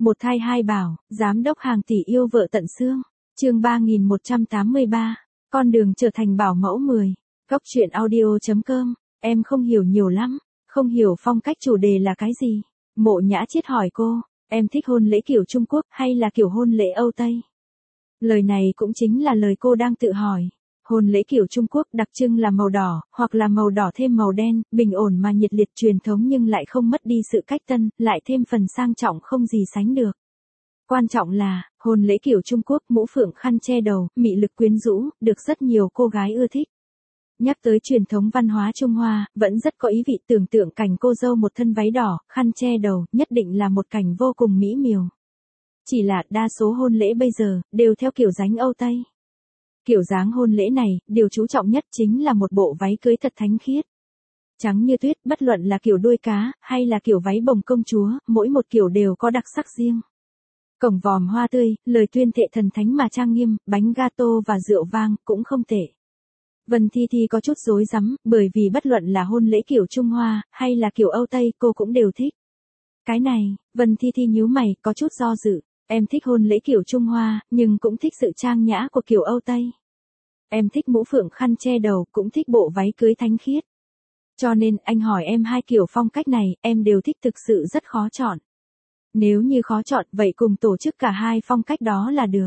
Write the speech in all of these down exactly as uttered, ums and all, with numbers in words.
Một thai hai bảo, giám đốc hàng tỷ yêu vợ tận xương. Chương ba nghìn một trăm tám mươi ba. Con đường trở thành bảo mẫu mười. Góc truyện audio chấm com. Em không hiểu nhiều lắm, không hiểu phong cách chủ đề là cái gì. Mộ Nhã Chiết hỏi cô, em thích hôn lễ kiểu Trung Quốc hay là kiểu hôn lễ Âu Tây? Lời này cũng chính là lời cô đang tự hỏi. Hôn lễ kiểu Trung Quốc đặc trưng là màu đỏ, hoặc là màu đỏ thêm màu đen, bình ổn mà nhiệt liệt, truyền thống nhưng lại không mất đi sự cách tân, lại thêm phần sang trọng không gì sánh được. Quan trọng là, hôn lễ kiểu Trung Quốc mũ phượng khăn che đầu, mị lực quyến rũ, được rất nhiều cô gái ưa thích. Nhắc tới truyền thống văn hóa Trung Hoa, vẫn rất có ý vị, tưởng tượng cảnh cô dâu một thân váy đỏ, khăn che đầu, nhất định là một cảnh vô cùng mỹ miều. Chỉ là đa số hôn lễ bây giờ, đều theo kiểu dáng Âu Tây. Kiểu dáng hôn lễ này, điều chú trọng nhất chính là một bộ váy cưới thật thánh khiết. Trắng như tuyết, bất luận là kiểu đuôi cá, hay là kiểu váy bồng công chúa, mỗi một kiểu đều có đặc sắc riêng. Cổng vòm hoa tươi, lời tuyên thệ thần thánh mà trang nghiêm, bánh gato và rượu vang, cũng không tệ. Vân Thi Thi có chút rối rắm, bởi vì bất luận là hôn lễ kiểu Trung Hoa, hay là kiểu Âu Tây, cô cũng đều thích. Cái này, Vân Thi Thi nhíu mày, có chút do dự. Em thích hôn lễ kiểu Trung Hoa, nhưng cũng thích sự trang nhã của kiểu Âu Tây. Em thích mũ phượng khăn che đầu, cũng thích bộ váy cưới thánh khiết. Cho nên, anh hỏi em hai kiểu phong cách này, em đều thích, thực sự rất khó chọn. Nếu như khó chọn, vậy cùng tổ chức cả hai phong cách đó là được.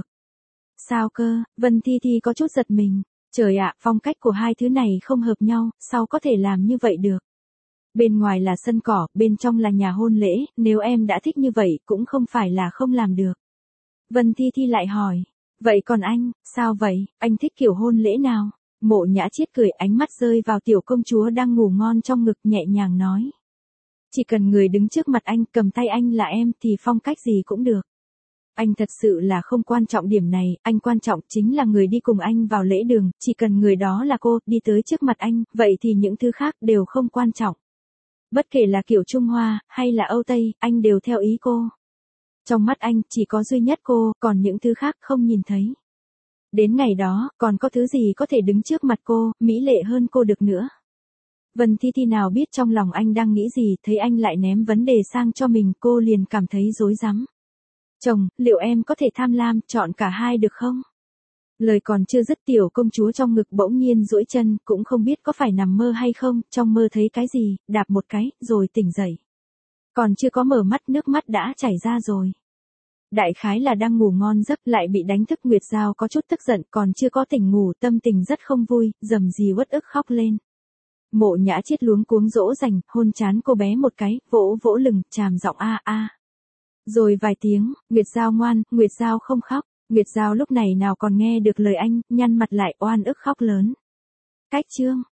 Sao cơ? Vân Thi Thi có chút giật mình. Trời ạ, phong cách của hai thứ này không hợp nhau, sao có thể làm như vậy được? Bên ngoài là sân cỏ, bên trong là nhà hôn lễ, nếu em đã thích như vậy, cũng không phải là không làm được. Vân Thi Thi lại hỏi, vậy còn anh, sao vậy, anh thích kiểu hôn lễ nào? Mộ Nhã Chiết cười, ánh mắt rơi vào tiểu công chúa đang ngủ ngon trong ngực, nhẹ nhàng nói. Chỉ cần người đứng trước mặt anh, cầm tay anh là em, thì phong cách gì cũng được. Anh thật sự là không quan trọng điểm này, anh quan trọng chính là người đi cùng anh vào lễ đường, chỉ cần người đó là cô, đi tới trước mặt anh, vậy thì những thứ khác đều không quan trọng. Bất kể là kiểu Trung Hoa, hay là Âu Tây, anh đều theo ý cô. Trong mắt anh, chỉ có duy nhất cô, còn những thứ khác không nhìn thấy. Đến ngày đó, còn có thứ gì có thể đứng trước mặt cô, mỹ lệ hơn cô được nữa. Vân Thi Thi nào biết trong lòng anh đang nghĩ gì, thấy anh lại ném vấn đề sang cho mình, cô liền cảm thấy rối rắm. Chồng, liệu em có thể tham lam, chọn cả hai được không? Lời còn chưa dứt, tiểu công chúa trong ngực bỗng nhiên duỗi chân, cũng không biết có phải nằm mơ hay không, trong mơ thấy cái gì, đạp một cái, rồi tỉnh dậy. Còn chưa có mở mắt, nước mắt đã chảy ra rồi. Đại khái là đang ngủ ngon giấc, lại bị đánh thức. Nguyệt Giao có chút tức giận, còn chưa có tỉnh ngủ, tâm tình rất không vui, rầm rì uất ức khóc lên. Mộ Nhã Chiết luống cuống dỗ dành, hôn trán cô bé một cái, vỗ vỗ lưng, tràm giọng a a. Rồi vài tiếng, Nguyệt Giao ngoan, Nguyệt Giao không khóc. Nguyệt Giao lúc này nào còn nghe được lời anh, nhăn mặt lại, oan ức khóc lớn. Cách chương,